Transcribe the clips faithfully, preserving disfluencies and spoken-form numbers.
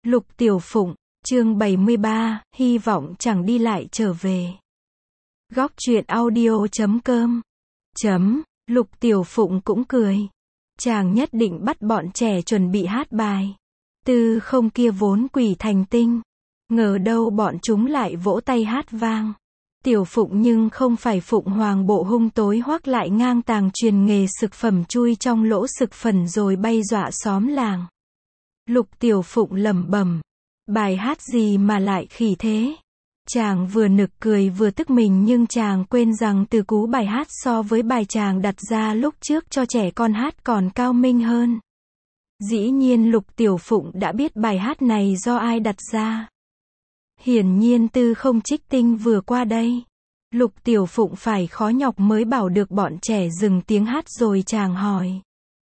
Lục Tiểu Phụng, chương bảy mươi ba, hy vọng chẳng đi lại trở về. Góc truyện audio chấm com chấm, Lục Tiểu Phụng cũng cười. Chàng nhất định bắt bọn trẻ chuẩn bị hát bài. Tư không kia vốn quỷ thành tinh. Ngờ đâu bọn chúng lại vỗ tay hát vang. Tiểu Phụng nhưng không phải Phụng Hoàng bộ hung tối hoắc lại ngang tàng truyền nghề sực phẩm chui trong lỗ sực phần rồi bay dọa xóm làng. Lục Tiểu Phụng lẩm bẩm, bài hát gì mà lại khỉ thế? Chàng vừa nực cười vừa tức mình nhưng chàng quên rằng từ cú bài hát so với bài chàng đặt ra lúc trước cho trẻ con hát còn cao minh hơn. Dĩ nhiên Lục Tiểu Phụng đã biết bài hát này do ai đặt ra. Hiển nhiên Tư không trích tinh vừa qua đây. Lục Tiểu Phụng phải khó nhọc mới bảo được bọn trẻ dừng tiếng hát rồi chàng hỏi.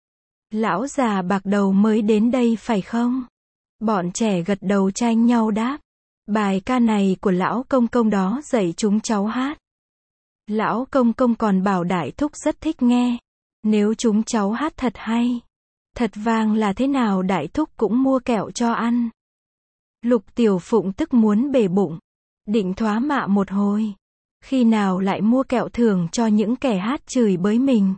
Lão già bạc đầu mới đến đây phải không? Bọn trẻ gật đầu tranh nhau đáp. Bài ca này của lão công công đó dạy chúng cháu hát. Lão công công còn bảo đại thúc rất thích nghe. Nếu chúng cháu hát thật hay, thật vang là thế nào đại thúc cũng mua kẹo cho ăn. Lục Tiểu Phụng tức muốn bể bụng. Định thoá mạ một hồi. Khi nào lại mua kẹo thưởng cho những kẻ hát chửi bới mình.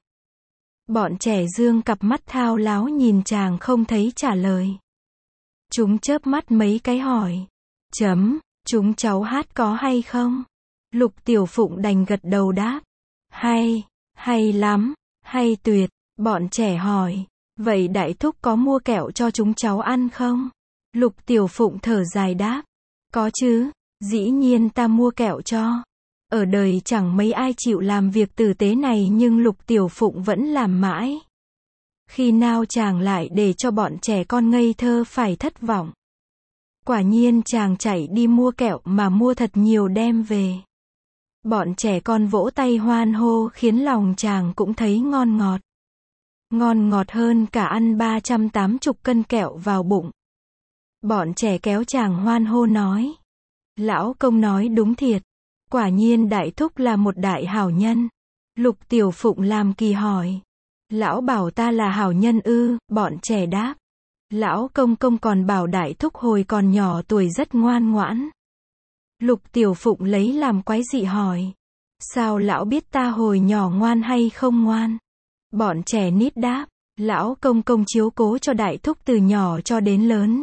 Bọn trẻ dương cặp mắt thao láo nhìn chàng không thấy trả lời. Chúng chớp mắt mấy cái hỏi. Chấm, chúng cháu hát có hay không? Lục Tiểu Phụng đành gật đầu đáp. Hay, hay lắm, hay tuyệt. Bọn trẻ hỏi. Vậy đại thúc có mua kẹo cho chúng cháu ăn không? Lục Tiểu Phụng thở dài đáp. Có chứ, dĩ nhiên ta mua kẹo cho. Ở đời chẳng mấy ai chịu làm việc tử tế này nhưng Lục Tiểu Phụng vẫn làm mãi. Khi nào chàng lại để cho bọn trẻ con ngây thơ phải thất vọng. Quả nhiên chàng chạy đi mua kẹo mà mua thật nhiều đem về. Bọn trẻ con vỗ tay hoan hô khiến lòng chàng cũng thấy ngon ngọt. Ngon ngọt hơn cả ăn ba trăm tám mươi cân kẹo vào bụng. Bọn trẻ kéo chàng hoan hô nói. Lão công nói đúng thiệt. Quả nhiên đại thúc là một đại hảo nhân. Lục Tiểu Phụng làm kỳ hỏi. Lão bảo ta là hảo nhân ư? Bọn trẻ đáp. Lão công công còn bảo đại thúc hồi còn nhỏ tuổi rất ngoan ngoãn. Lục Tiểu Phụng lấy làm quái dị hỏi. Sao lão biết ta hồi nhỏ ngoan hay không ngoan? Bọn trẻ nít đáp. Lão công công chiếu cố cho đại thúc từ nhỏ cho đến lớn.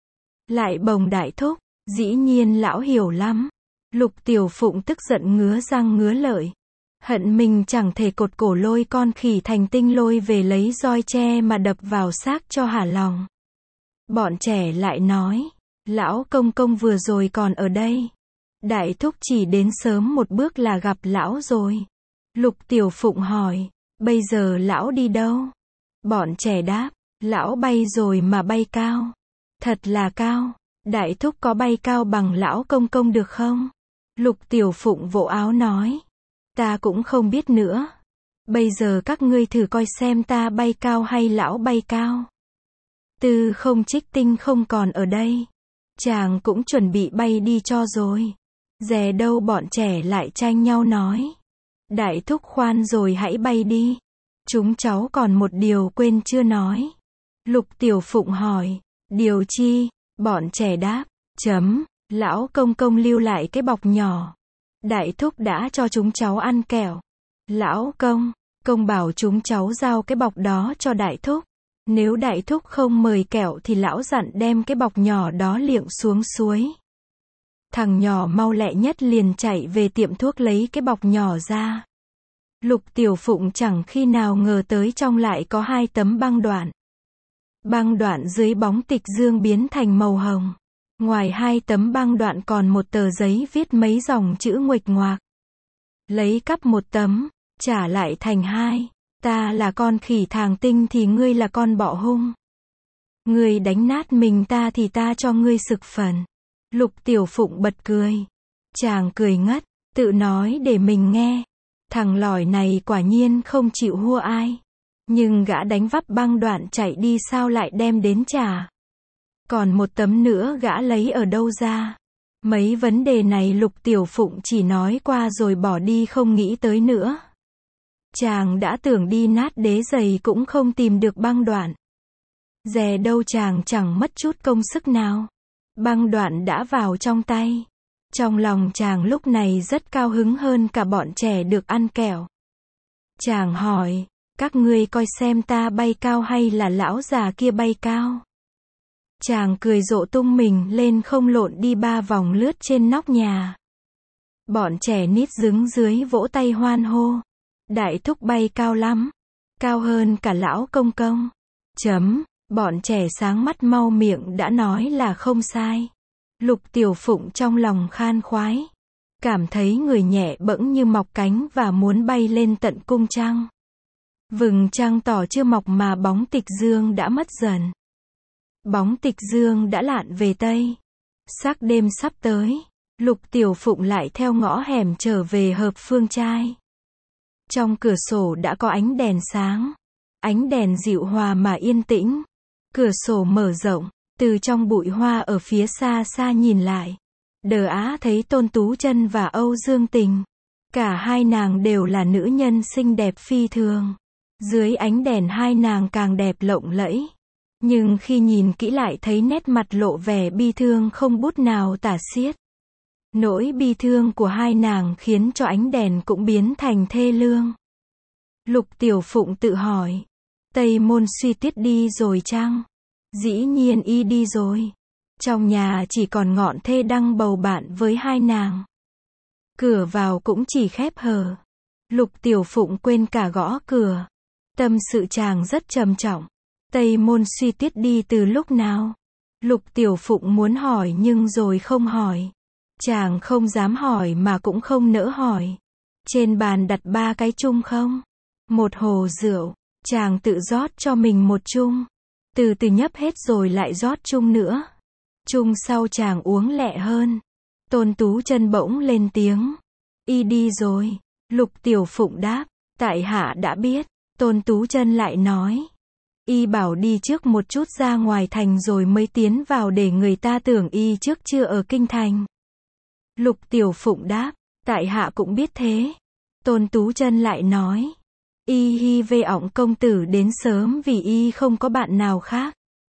Lại bồng đại thúc. Dĩ nhiên lão hiểu lắm. Lục Tiểu Phụng tức giận ngứa răng ngứa lợi. Hận mình chẳng thể cột cổ lôi con khỉ thành tinh lôi về lấy roi tre mà đập vào xác cho hả lòng. Bọn trẻ lại nói. Lão công công vừa rồi còn ở đây. Đại thúc chỉ đến sớm một bước là gặp lão rồi. Lục Tiểu Phụng hỏi. Bây giờ lão đi đâu? Bọn trẻ đáp. Lão bay rồi mà bay cao. Thật là cao. Đại thúc có bay cao bằng lão công công được không? Lục Tiểu Phụng vỗ áo nói. Ta cũng không biết nữa. Bây giờ các ngươi thử coi xem ta bay cao hay lão bay cao. Tư không trích tinh không còn ở đây. Chàng cũng chuẩn bị bay đi cho rồi. Dè đâu bọn trẻ lại tranh nhau nói. Đại thúc khoan rồi hãy bay đi. Chúng cháu còn một điều quên chưa nói. Lục Tiểu Phụng hỏi. Điều chi? Bọn trẻ đáp. Chấm. Lão công công lưu lại cái bọc nhỏ. Đại thúc đã cho chúng cháu ăn kẹo. Lão công, công bảo chúng cháu giao cái bọc đó cho đại thúc. Nếu đại thúc không mời kẹo thì lão dặn đem cái bọc nhỏ đó liệng xuống suối. Thằng nhỏ mau lẹ nhất liền chạy về tiệm thuốc lấy cái bọc nhỏ ra. Lục Tiểu Phụng chẳng khi nào ngờ tới trong lại có hai tấm băng đoạn. Băng đoạn dưới bóng tịch dương biến thành màu hồng. Ngoài hai tấm băng đoạn còn một tờ giấy viết mấy dòng chữ nguệch ngoạc. Lấy cắp một tấm, trả lại thành hai. Ta là con khỉ thàng tinh thì ngươi là con bọ hung. Ngươi đánh nát mình ta thì ta cho ngươi sực phần. Lục Tiểu Phụng bật cười. Chàng cười ngất, tự nói để mình nghe. Thằng lỏi này quả nhiên không chịu hua ai. Nhưng gã đánh vấp băng đoạn chạy đi sao lại đem đến trả. Còn một tấm nữa gã lấy ở đâu ra? Mấy vấn đề này Lục Tiểu Phụng chỉ nói qua rồi bỏ đi không nghĩ tới nữa. Chàng đã tưởng đi nát đế giày cũng không tìm được băng đoạn. Dè đâu chàng chẳng mất chút công sức nào. Băng đoạn đã vào trong tay. Trong lòng chàng lúc này rất cao hứng hơn cả bọn trẻ được ăn kẹo. Chàng hỏi, các ngươi coi xem ta bay cao hay là lão già kia bay cao? Chàng cười rộ tung mình lên không lộn đi ba vòng lướt trên nóc nhà. Bọn trẻ nít đứng dưới vỗ tay hoan hô. Đại thúc bay cao lắm. Cao hơn cả lão công công. Chấm, bọn trẻ sáng mắt mau miệng đã nói là không sai. Lục Tiểu Phụng trong lòng khan khoái. Cảm thấy người nhẹ bẫng như mọc cánh và muốn bay lên tận cung trăng. Vầng trăng tỏ chưa mọc mà bóng tịch dương đã mất dần. Bóng tịch dương đã lặn về Tây. Sắc đêm sắp tới. Lục Tiểu Phụng lại theo ngõ hẻm trở về Hợp Phương Trai. Trong cửa sổ đã có ánh đèn sáng. Ánh đèn dịu hòa mà yên tĩnh. Cửa sổ mở rộng. Từ trong bụi hoa ở phía xa xa nhìn lại. Đờ á thấy Tôn Tú Chân và Âu Dương Tình. Cả hai nàng đều là nữ nhân xinh đẹp phi thường. Dưới ánh đèn hai nàng càng đẹp lộng lẫy. Nhưng khi nhìn kỹ lại thấy nét mặt lộ vẻ bi thương không bút nào tả xiết. Nỗi bi thương của hai nàng khiến cho ánh đèn cũng biến thành thê lương. Lục Tiểu Phụng tự hỏi. Tây Môn Suy Tuyết đi rồi chăng? Dĩ nhiên y đi rồi. Trong nhà chỉ còn Ngọn Thê đang bầu bạn với hai nàng. Cửa vào cũng chỉ khép hờ. Lục Tiểu Phụng quên cả gõ cửa. Tâm sự chàng rất trầm trọng. Tây Môn Suy Tuyết đi từ lúc nào? Lục Tiểu Phụng muốn hỏi nhưng rồi không hỏi. Chàng không dám hỏi mà cũng không nỡ hỏi. Trên bàn đặt ba cái chung không? Một hồ rượu. Chàng tự rót cho mình một chung. Từ từ nhấp hết rồi lại rót chung nữa. Chung sau chàng uống lẹ hơn. Tôn Tú Chân bỗng lên tiếng. Y đi rồi. Lục Tiểu Phụng đáp. Tại hạ đã biết. Tôn Tú Chân lại nói. Y bảo đi trước một chút ra ngoài thành rồi mới tiến vào để người ta tưởng y trước chưa ở kinh thành. Lục Tiểu Phụng đáp. Tại hạ cũng biết thế. Tôn Tú Chân lại nói. Y hy vê ọng công tử đến sớm vì y không có bạn nào khác.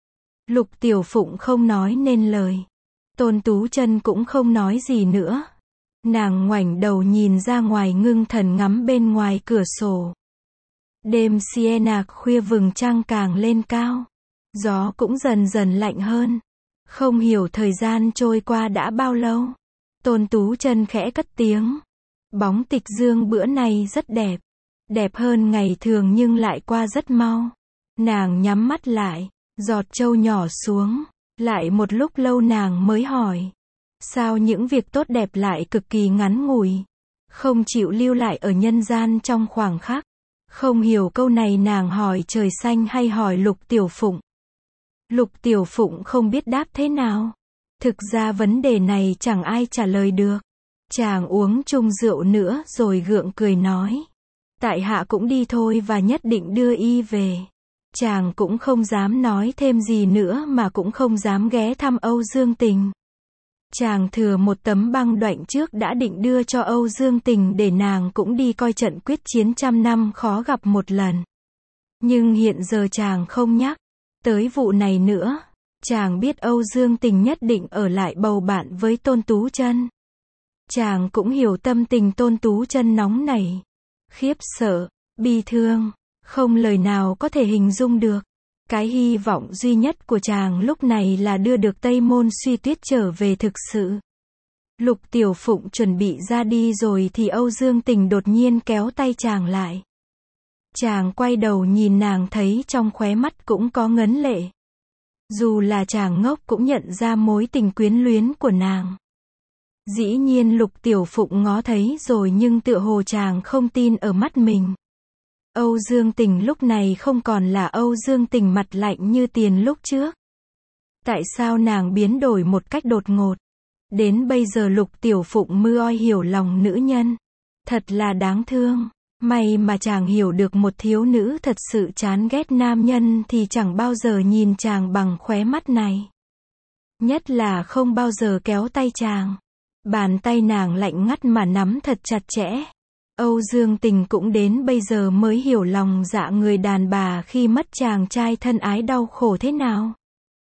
Lục Tiểu Phụng không nói nên lời. Tôn Tú Chân cũng không nói gì nữa. Nàng ngoảnh đầu nhìn ra ngoài ngưng thần ngắm bên ngoài cửa sổ. Đêm Siena khuya vầng trăng càng lên cao. Gió cũng dần dần lạnh hơn. Không hiểu thời gian trôi qua đã bao lâu. Tôn Tú Chân khẽ cất tiếng. Bóng tịch dương bữa nay rất đẹp. Đẹp hơn ngày thường nhưng lại qua rất mau. Nàng nhắm mắt lại. Giọt trâu nhỏ xuống. Lại một lúc lâu nàng mới hỏi. Sao những việc tốt đẹp lại cực kỳ ngắn ngủi. Không chịu lưu lại ở nhân gian trong khoảng khắc. Không hiểu câu này nàng hỏi trời xanh hay hỏi Lục Tiểu Phụng. Lục Tiểu Phụng không biết đáp thế nào. Thực ra vấn đề này chẳng ai trả lời được. Chàng uống chung rượu nữa rồi gượng cười nói. Tại hạ cũng đi thôi và nhất định đưa y về. Chàng cũng không dám nói thêm gì nữa mà cũng không dám ghé thăm Âu Dương Tình. Chàng thừa một tấm băng đoạnh trước đã định đưa cho Âu Dương Tình để nàng cũng đi coi trận quyết chiến trăm năm khó gặp một lần. Nhưng hiện giờ chàng không nhắc tới vụ này nữa. Chàng biết Âu Dương Tình nhất định ở lại bầu bạn với Tôn Tú Chân. Chàng cũng hiểu tâm tình Tôn Tú Chân nóng nảy, khiếp sợ, bi thương, không lời nào có thể hình dung được. Cái hy vọng duy nhất của chàng lúc này là đưa được Tây Môn Suy Tuyết trở về thực sự. Lục Tiểu Phụng chuẩn bị ra đi rồi thì Âu Dương Tình đột nhiên kéo tay chàng lại. Chàng quay đầu nhìn nàng thấy trong khóe mắt cũng có ngấn lệ. Dù là chàng ngốc cũng nhận ra mối tình quyến luyến của nàng. Dĩ nhiên Lục Tiểu Phụng ngó thấy rồi nhưng tựa hồ chàng không tin ở mắt mình. Âu Dương Tình lúc này không còn là Âu Dương Tình mặt lạnh như tiền lúc trước. Tại sao nàng biến đổi một cách đột ngột? Đến bây giờ Lục Tiểu Phụng mưa oi hiểu lòng nữ nhân. Thật là đáng thương. May mà chàng hiểu được một thiếu nữ thật sự chán ghét nam nhân thì chẳng bao giờ nhìn chàng bằng khóe mắt này. Nhất là không bao giờ kéo tay chàng. Bàn tay nàng lạnh ngắt mà nắm thật chặt chẽ. Âu Dương Tình cũng đến bây giờ mới hiểu lòng dạ người đàn bà khi mất chàng trai thân ái đau khổ thế nào.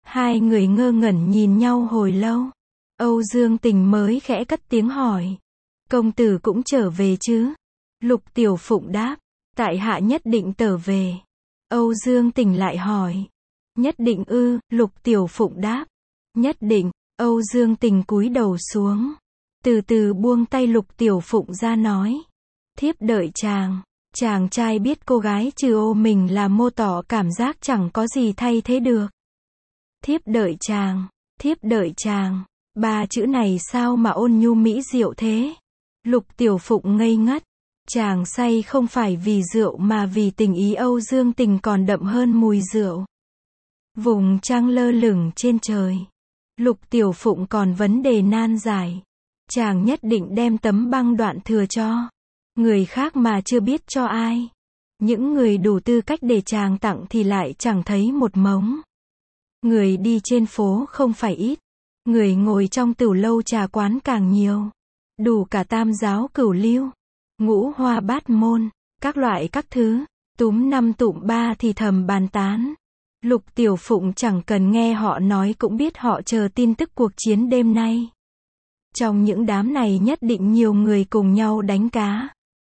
Hai người ngơ ngẩn nhìn nhau hồi lâu. Âu Dương Tình mới khẽ cất tiếng hỏi. Công tử cũng trở về chứ? Lục Tiểu Phụng đáp. Tại hạ nhất định trở về. Âu Dương Tình lại hỏi. Nhất định ư? Lục Tiểu Phụng đáp. Nhất định. Âu Dương Tình cúi đầu xuống. Từ từ buông tay Lục Tiểu Phụng ra nói. Thiếp đợi chàng. Chàng trai biết cô gái trừ ô mình là mô tỏ cảm giác chẳng có gì thay thế được. Thiếp đợi chàng. Thiếp đợi chàng. Ba chữ này sao mà ôn nhu mỹ diệu thế? Lục Tiểu Phụng ngây ngất. Chàng say không phải vì rượu mà vì tình ý. Âu Dương Tình còn đậm hơn mùi rượu. Vùng trăng lơ lửng trên trời. Lục Tiểu Phụng còn vấn đề nan giải. Chàng nhất định đem tấm băng đoạn thừa cho người khác mà chưa biết cho ai. Những người đủ tư cách để chàng tặng thì lại chẳng thấy một mống. Người đi trên phố không phải ít. Người ngồi trong tửu lâu trà quán càng nhiều. Đủ cả tam giáo cửu lưu, ngũ hoa bát môn, các loại các thứ. Túm năm tụm ba thì thầm bàn tán. Lục Tiểu Phụng chẳng cần nghe họ nói cũng biết họ chờ tin tức cuộc chiến đêm nay. Trong những đám này nhất định nhiều người cùng nhau đánh cá.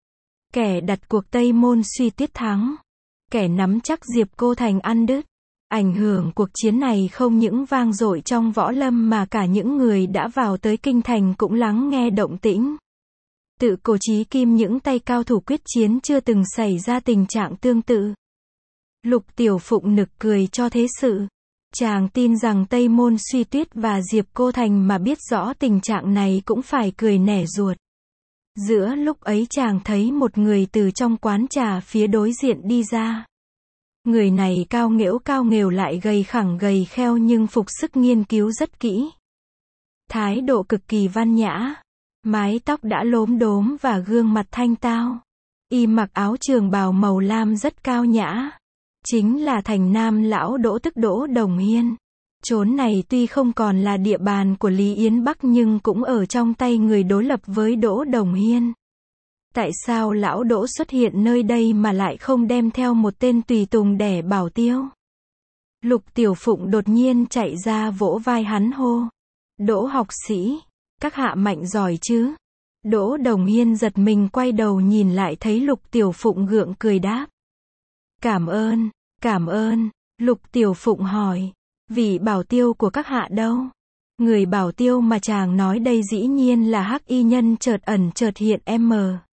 Kẻ đặt cuộc Tây Môn Suy Tuyết thắng. Kẻ nắm chắc Diệp Cô Thành ăn đứt. Ảnh hưởng cuộc chiến này không những vang dội trong võ lâm mà cả những người đã vào tới kinh thành cũng lắng nghe động tĩnh. Tự cổ chí kim những tay cao thủ quyết chiến chưa từng xảy ra tình trạng tương tự. Lục Tiểu Phụng nực cười cho thế sự. Chàng tin rằng Tây Môn Suy Tuyết và Diệp Cô Thành mà biết rõ tình trạng này cũng phải cười nẻ ruột. Giữa lúc ấy chàng thấy một người từ trong quán trà phía đối diện đi ra. Người này cao nghễu cao nghều lại gầy khẳng gầy kheo nhưng phục sức nghiên cứu rất kỹ. Thái độ cực kỳ văn nhã. Mái tóc đã lốm đốm và gương mặt thanh tao. Y mặc áo trường bào màu lam rất cao nhã. Chính là thành nam lão Đỗ tức Đỗ Đồng Hiên. Chốn này tuy không còn là địa bàn của Lý Yến Bắc nhưng cũng ở trong tay người đối lập với Đỗ Đồng Hiên. Tại sao lão Đỗ xuất hiện nơi đây mà lại không đem theo một tên tùy tùng để bảo tiêu? Lục Tiểu Phụng đột nhiên chạy ra vỗ vai hắn hô. Đỗ học sĩ, các hạ mạnh giỏi chứ? Đỗ Đồng Hiên giật mình quay đầu nhìn lại thấy Lục Tiểu Phụng gượng cười đáp. Cảm ơn, cảm ơn. Lục Tiểu Phụng hỏi. Vị bảo tiêu của các hạ đâu? Người bảo tiêu mà chàng nói đây dĩ nhiên là hắc y nhân chợt ẩn chợt hiện em.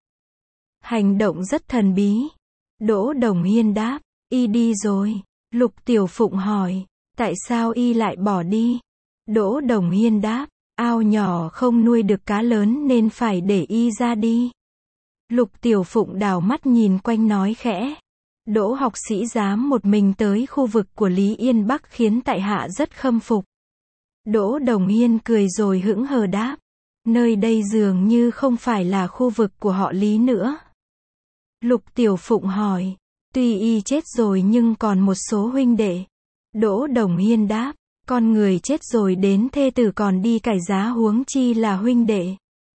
Hành động rất thần bí. Đỗ Đồng Hiên đáp. Y đi rồi. Lục Tiểu Phụng hỏi. Tại sao y lại bỏ đi? Đỗ Đồng Hiên đáp. Ao nhỏ không nuôi được cá lớn nên phải để y ra đi. Lục Tiểu Phụng đảo mắt nhìn quanh nói khẽ. Đỗ học sĩ dám một mình tới khu vực của Lý Yên Bắc khiến tại hạ rất khâm phục. Đỗ Đồng Hiên cười rồi hững hờ đáp. Nơi đây dường như không phải là khu vực của họ Lý nữa. Lục Tiểu Phụng hỏi. Tuy y chết rồi nhưng còn một số huynh đệ. Đỗ Đồng Hiên đáp. Con người chết rồi đến thê tử còn đi cải giá huống chi là huynh đệ.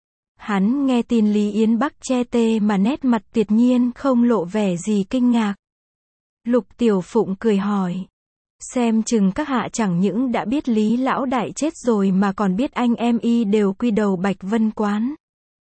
Hắn nghe tin Lý Yến Bắc che tê mà nét mặt tuyệt nhiên không lộ vẻ gì kinh ngạc. Lục Tiểu Phụng cười hỏi. Xem chừng các hạ chẳng những đã biết Lý lão đại chết rồi mà còn biết anh em y đều quy đầu Bạch Vân Quán.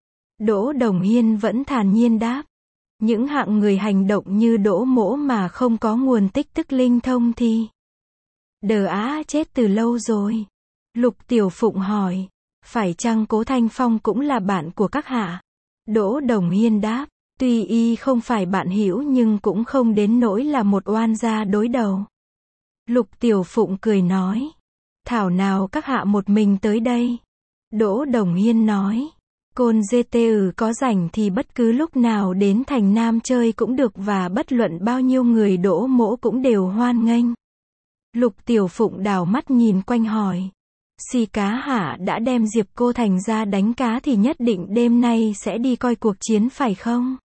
Đỗ Đồng Hiên vẫn thản nhiên đáp. Những hạng người hành động như Đỗ Mỗ mà không có nguồn tích tức linh thông thì đờ á chết từ lâu rồi. Lục Tiểu Phụng hỏi. Phải chăng Cố Thanh Phong cũng là bạn của các hạ? Đỗ Đồng Hiên đáp. Tuy y không phải bạn hữu nhưng cũng không đến nỗi là một oan gia đối đầu. Lục Tiểu Phụng cười nói. Thảo nào các hạ một mình tới đây? Đỗ Đồng Hiên nói. Côn giê tê ử có rảnh thì bất cứ lúc nào đến thành Nam chơi cũng được và bất luận bao nhiêu người Đỗ Mỗ cũng đều hoan nghênh. Lục Tiểu Phụng đảo mắt nhìn quanh hỏi. Si cá hạ đã đem Diệp Cô Thành ra đánh cá thì nhất định đêm nay sẽ đi coi cuộc chiến phải không?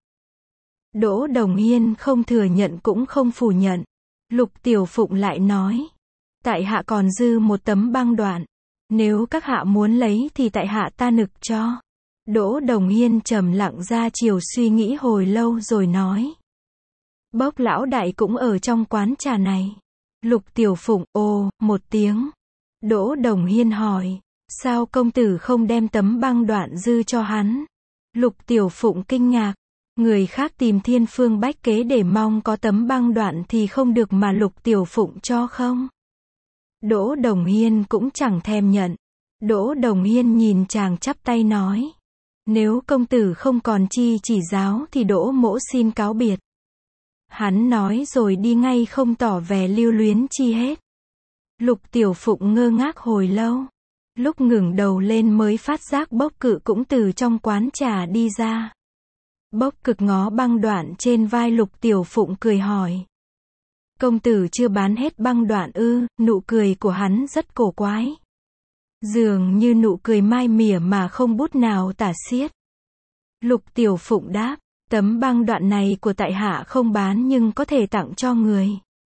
Đỗ Đồng Hiên không thừa nhận cũng không phủ nhận. Lục Tiểu Phụng lại nói. Tại hạ còn dư một tấm băng đoạn. Nếu các hạ muốn lấy thì tại hạ ta nực cho. Đỗ Đồng Hiên trầm lặng ra chiều suy nghĩ hồi lâu rồi nói. Bốc lão đại cũng ở trong quán trà này. Lục Tiểu Phụng ồ, một tiếng. Đỗ Đồng Hiên hỏi, sao công tử không đem tấm băng đoạn dư cho hắn? Lục Tiểu Phụng kinh ngạc, người khác tìm thiên phương bách kế để mong có tấm băng đoạn thì không được mà Lục Tiểu Phụng cho không? Đỗ Đồng Hiên cũng chẳng thèm nhận. Đỗ Đồng Hiên nhìn chàng chắp tay nói, nếu công tử không còn chi chỉ giáo thì Đỗ mỗ xin cáo biệt. Hắn nói rồi đi ngay không tỏ vẻ lưu luyến chi hết. Lục Tiểu Phụng ngơ ngác hồi lâu. Lúc ngẩng đầu lên mới phát giác Bốc Cự cũng từ trong quán trà đi ra. Bốc Cực ngó băng đoạn trên vai Lục Tiểu Phụng cười hỏi, công tử chưa bán hết băng đoạn ư? Nụ cười của hắn rất cổ quái. Dường như nụ cười mai mỉa mà không bút nào tả xiết. Lục Tiểu Phụng đáp, tấm băng đoạn này của tại hạ không bán nhưng có thể tặng cho người.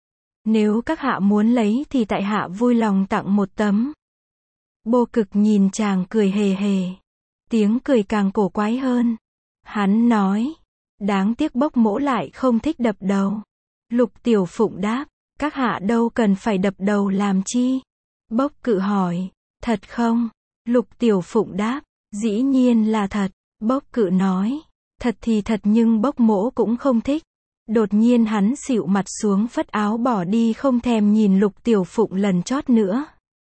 Nếu các hạ muốn lấy thì tại hạ vui lòng tặng một tấm. Bô Cực nhìn chàng cười hề hề. Tiếng cười càng cổ quái hơn. Hắn nói, đáng tiếc Bốc mỗ lại không thích đập đầu. Lục Tiểu Phụng đáp, các hạ đâu cần phải đập đầu làm chi? Bốc Cự hỏi, thật không? Lục Tiểu Phụng đáp, dĩ nhiên là thật. Bốc Cự nói, thật thì thật nhưng Bốc mỗ cũng không thích. Đột nhiên hắn xịu mặt xuống phất áo bỏ đi không thèm nhìn Lục Tiểu Phụng lần chót nữa.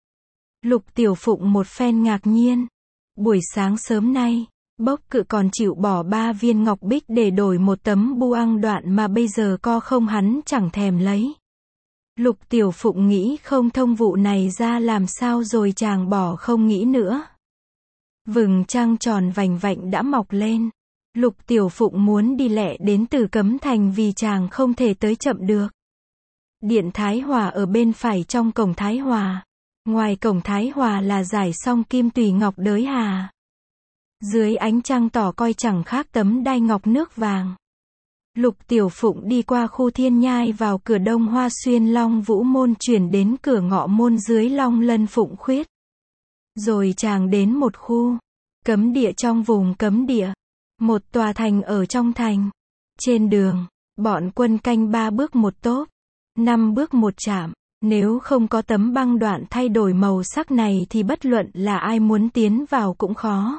Lục Tiểu Phụng một phen ngạc nhiên. Buổi sáng sớm nay, Bốc Cự còn chịu bỏ ba viên ngọc bích để đổi một tấm buang đoạn mà bây giờ co không hắn chẳng thèm lấy. Lục Tiểu Phụng nghĩ không thông vụ này ra làm sao rồi chàng bỏ không nghĩ nữa. Vầng trăng tròn vành vạnh đã mọc lên. Lục Tiểu Phụng muốn đi lẹ đến Tử Cấm Thành vì chàng không thể tới chậm được. Điện Thái Hòa ở bên phải trong cổng Thái Hòa. Ngoài cổng Thái Hòa là dải song kim tùy ngọc đới hà. Dưới ánh trăng tỏ coi chẳng khác tấm đai ngọc nước vàng. Lục Tiểu Phụng đi qua khu Thiên Nhai vào cửa đông Hoa Xuyên Long Vũ Môn chuyển đến cửa ngọ môn dưới Long Lân Phụng Khuyết. Rồi chàng đến một khu cấm địa trong vùng cấm địa. Một tòa thành ở trong thành. Trên đường, bọn quân canh ba bước một tốp, năm bước một trạm. Nếu không có tấm băng đoạn thay đổi màu sắc này thì bất luận là ai muốn tiến vào cũng khó.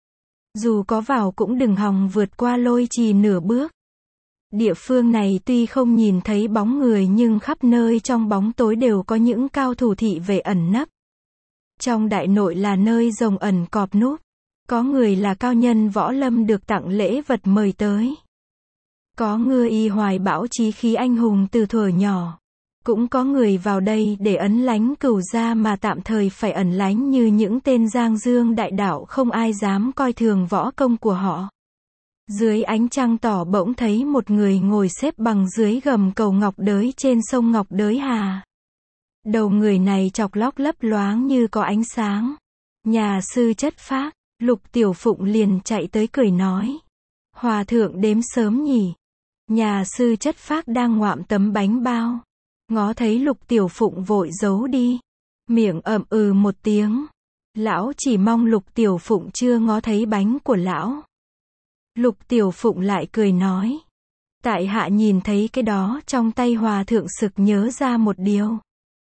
Dù có vào cũng đừng hòng vượt qua lôi trì nửa bước. Địa phương này tuy không nhìn thấy bóng người nhưng khắp nơi trong bóng tối đều có những cao thủ thị vệ ẩn nấp. Trong đại nội là nơi rồng ẩn cọp núp. Có người là cao nhân võ lâm được tặng lễ vật mời tới. Có người y hoài bão chí khí anh hùng từ thuở nhỏ. Cũng có người vào đây để ấn lánh cửu gia mà tạm thời phải ẩn lánh như những tên giang dương đại đạo không ai dám coi thường võ công của họ. Dưới ánh trăng tỏ bỗng thấy một người ngồi xếp bằng dưới gầm cầu ngọc đới trên sông Ngọc Đới Hà. Đầu người này chọc lóc lấp loáng như có ánh sáng. Nhà sư Chất Phác. Lục Tiểu Phụng liền chạy tới cười nói. Hòa thượng đếm sớm nhỉ. Nhà sư Chất Phác đang ngoạm tấm bánh bao. Ngó thấy Lục Tiểu Phụng vội giấu đi. Miệng ậm ừ một tiếng. Lão chỉ mong Lục Tiểu Phụng chưa ngó thấy bánh của lão. Lục Tiểu Phụng lại cười nói. Tại hạ nhìn thấy cái đó trong tay hòa thượng sực nhớ ra một điều.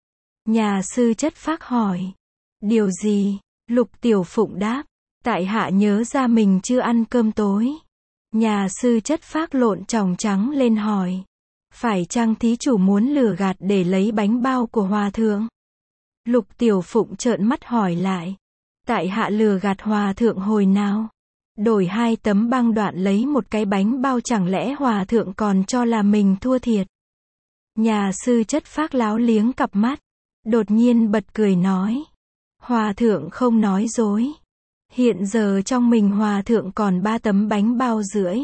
Nhà sư Chất Phác hỏi. Điều gì? Lục Tiểu Phụng đáp. Tại hạ nhớ ra mình chưa ăn cơm tối. Nhà sư Chất Phác lộn tròng trắng lên hỏi. Phải chăng thí chủ muốn lừa gạt để lấy bánh bao của hòa thượng? Lục Tiểu Phụng trợn mắt hỏi lại. Tại hạ lừa gạt hòa thượng hồi nào? Đổi hai tấm băng đoạn lấy một cái bánh bao chẳng lẽ hòa thượng còn cho là mình thua thiệt? Nhà sư Chất Phác láo liếng cặp mắt. Đột nhiên bật cười nói. Hòa thượng không nói dối. Hiện giờ trong mình hòa thượng còn ba tấm bánh bao rưỡi.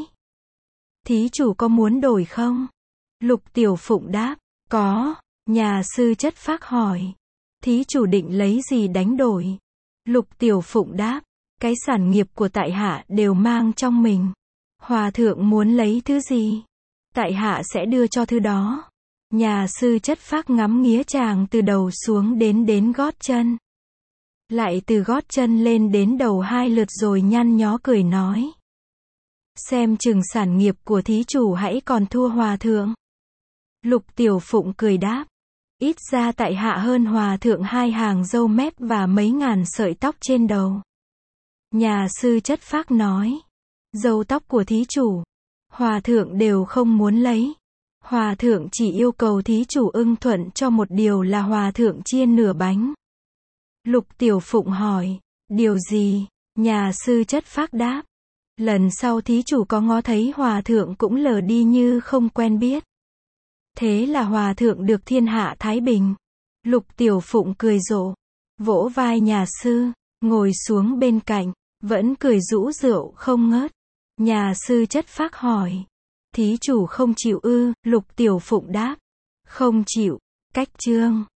Thí chủ có muốn đổi không? Lục Tiểu Phụng đáp. Có. Nhà sư Chất Phác hỏi. Thí chủ định lấy gì đánh đổi? Lục Tiểu Phụng đáp. Cái sản nghiệp của tại hạ đều mang trong mình. Hòa thượng muốn lấy thứ gì? Tại hạ sẽ đưa cho thứ đó. Nhà sư Chất Phác ngắm nghía chàng từ đầu xuống đến đến gót chân. Lại từ gót chân lên đến đầu hai lượt rồi nhăn nhó cười nói. Xem chừng sản nghiệp của thí chủ hãy còn thua hòa thượng. Lục Tiểu Phụng cười đáp. Ít ra tại hạ hơn hòa thượng hai hàng râu mép và mấy ngàn sợi tóc trên đầu. Nhà sư chất phác nói. Râu tóc của thí chủ, hòa thượng đều không muốn lấy. Hòa thượng chỉ yêu cầu thí chủ ưng thuận cho một điều là hòa thượng chiên nửa bánh. Lục Tiểu Phụng hỏi, điều gì? Nhà sư chất phác đáp. Lần sau thí chủ có ngó thấy hòa thượng cũng lờ đi như không quen biết. Thế là hòa thượng được thiên hạ thái bình. Lục Tiểu Phụng cười rộ, vỗ vai nhà sư, ngồi xuống bên cạnh, vẫn cười rũ rượu không ngớt. Nhà sư chất phác hỏi, thí chủ không chịu ư? Lục Tiểu Phụng đáp, không chịu. Cách chương